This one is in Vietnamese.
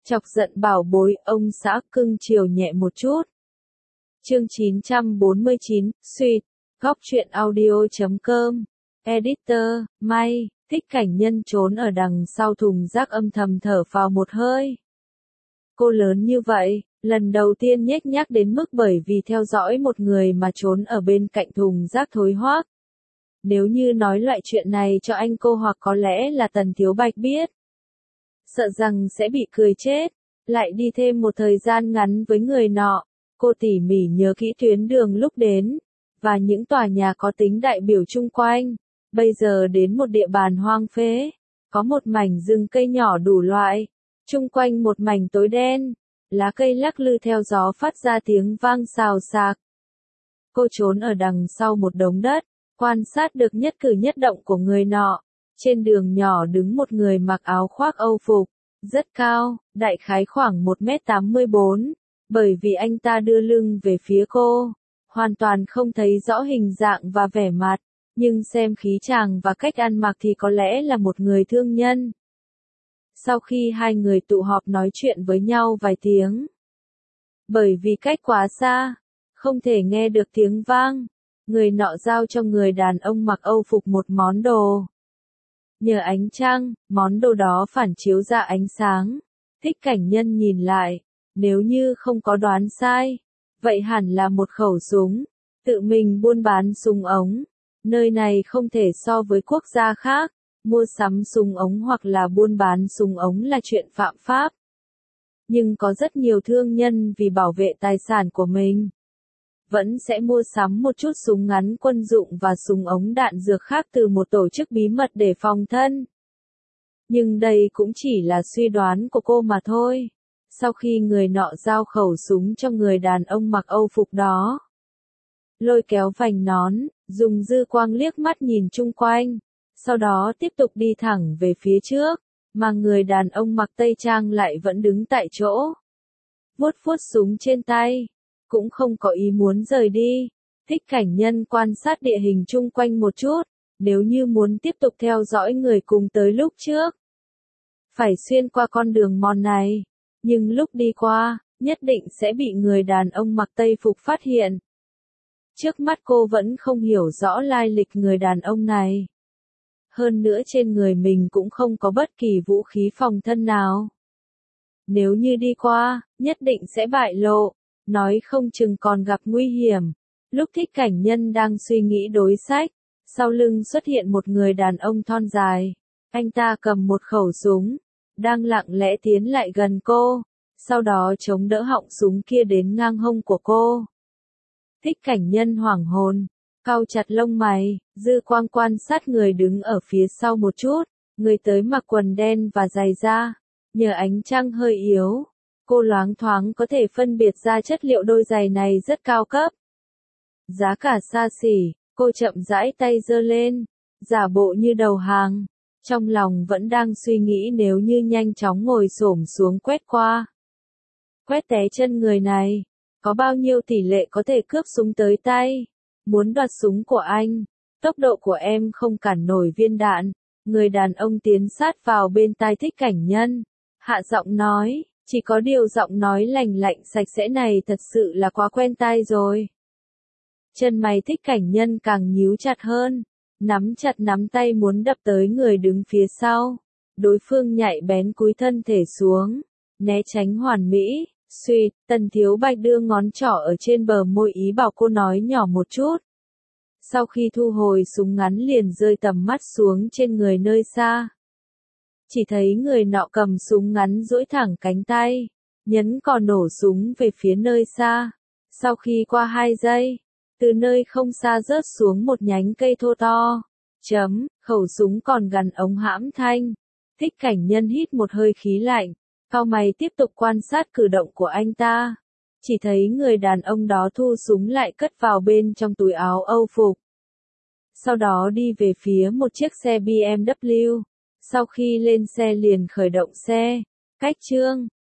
Chọc giận bảo bối, ông xã cưng chiều nhẹ một chút. Chương 949, Sweet, góc truyện audio.com, Editor, May, Thích Cảnh Nhân trốn ở đằng sau thùng rác âm thầm thở phào một hơi. Cô lớn như vậy, lần đầu tiên nhếch nhác đến mức bởi vì theo dõi một người mà trốn ở bên cạnh thùng rác thối hoác. Nếu như nói loại chuyện này cho anh cô hoặc có lẽ là Tần Thiếu Bạch biết, sợ rằng sẽ bị cười chết. Lại đi thêm một thời gian ngắn với người nọ, cô tỉ mỉ nhớ kỹ tuyến đường lúc đến, và những tòa nhà có tính đại biểu chung quanh. Bây giờ đến một địa bàn hoang phế, có một mảnh rừng cây nhỏ đủ loại, chung quanh một mảnh tối đen, lá cây lắc lư theo gió phát ra tiếng vang xào xạc. Cô trốn ở đằng sau một đống đất, quan sát được nhất cử nhất động của người nọ. Trên đường nhỏ đứng một người mặc áo khoác Âu phục, rất cao, đại khái khoảng 1m84, bởi vì anh ta đưa lưng về phía cô, hoàn toàn không thấy rõ hình dạng và vẻ mặt, nhưng xem khí chàng và cách ăn mặc thì có lẽ là một người thương nhân. Sau khi hai người tụ họp nói chuyện với nhau vài tiếng, bởi vì cách quá xa, không thể nghe được tiếng vang, người nọ giao cho người đàn ông mặc Âu phục một món đồ. Nhờ ánh trăng, món đồ đó phản chiếu ra ánh sáng. Thích Cảnh Nhân nhìn lại, nếu như không có đoán sai, vậy hẳn là một khẩu súng, tự mình buôn bán súng ống. Nơi này không thể so với quốc gia khác, mua sắm súng ống hoặc là buôn bán súng ống là chuyện phạm pháp. Nhưng có rất nhiều thương nhân vì bảo vệ tài sản của mình, vẫn sẽ mua sắm một chút súng ngắn quân dụng và súng ống đạn dược khác từ một tổ chức bí mật để phòng thân. Nhưng đây cũng chỉ là suy đoán của cô mà thôi. Sau khi người nọ giao khẩu súng cho người đàn ông mặc Âu phục đó, lôi kéo vành nón, dùng dư quang liếc mắt nhìn chung quanh, sau đó tiếp tục đi thẳng về phía trước, mà người đàn ông mặc tây trang lại vẫn đứng tại chỗ, vuốt vuốt súng trên tay, cũng không có ý muốn rời đi. Thích Cảnh Nhân quan sát địa hình chung quanh một chút, nếu như muốn tiếp tục theo dõi người cùng tới lúc trước, phải xuyên qua con đường mòn này, nhưng lúc đi qua, nhất định sẽ bị người đàn ông mặc tây phục phát hiện. Trước mắt cô vẫn không hiểu rõ lai lịch người đàn ông này. Hơn nữa trên người mình cũng không có bất kỳ vũ khí phòng thân nào. Nếu như đi qua, nhất định sẽ bại lộ, nói không chừng còn gặp nguy hiểm. Lúc Thích Cảnh Nhân đang suy nghĩ đối sách, sau lưng xuất hiện một người đàn ông thon dài. Anh ta cầm một khẩu súng, đang lặng lẽ tiến lại gần cô, sau đó chống đỡ họng súng kia đến ngang hông của cô. Thích Cảnh Nhân hoảng hồn, cau chặt lông mày, dư quang quan sát người đứng ở phía sau một chút, người tới mặc quần đen và giày da, nhờ ánh trăng hơi yếu, cô loáng thoáng có thể phân biệt ra chất liệu đôi giày này rất cao cấp. Giá cả xa xỉ, cô chậm rãi tay giơ lên, giả bộ như đầu hàng, trong lòng vẫn đang suy nghĩ nếu như nhanh chóng ngồi xổm xuống quét qua. Quét té chân người này, có bao nhiêu tỷ lệ có thể cướp súng tới tay, muốn đoạt súng của anh, tốc độ của em không cản nổi viên đạn. Người đàn ông tiến sát vào bên tai Thích Cảnh Nhân, hạ giọng nói, chỉ có điều giọng nói lành lạnh sạch sẽ này thật sự là quá quen tai rồi. Chân mày Thích Cảnh Nhân càng nhíu chặt hơn, nắm chặt nắm tay muốn đập tới người đứng phía sau. Đối phương nhạy bén cúi thân thể xuống, né tránh hoàn mỹ. Sweet, Tần Thiếu Bạch đưa ngón trỏ ở trên bờ môi ý bảo cô nói nhỏ một chút. Sau khi thu hồi súng ngắn liền rơi tầm mắt xuống trên người nơi xa. Chỉ thấy người nọ cầm súng ngắn duỗi thẳng cánh tay, nhấn cò nổ súng về phía nơi xa. Sau khi qua 2 giây, từ nơi không xa rớt xuống một nhánh cây thô to. Khẩu súng còn gắn ống hãm thanh. Thích Cảnh Nhân hít một hơi khí lạnh, cau mày tiếp tục quan sát cử động của anh ta. Chỉ thấy người đàn ông đó thu súng lại cất vào bên trong túi áo Âu phục. Sau đó đi về phía một chiếc xe BMW. Sau khi lên xe liền khởi động xe. Cách chương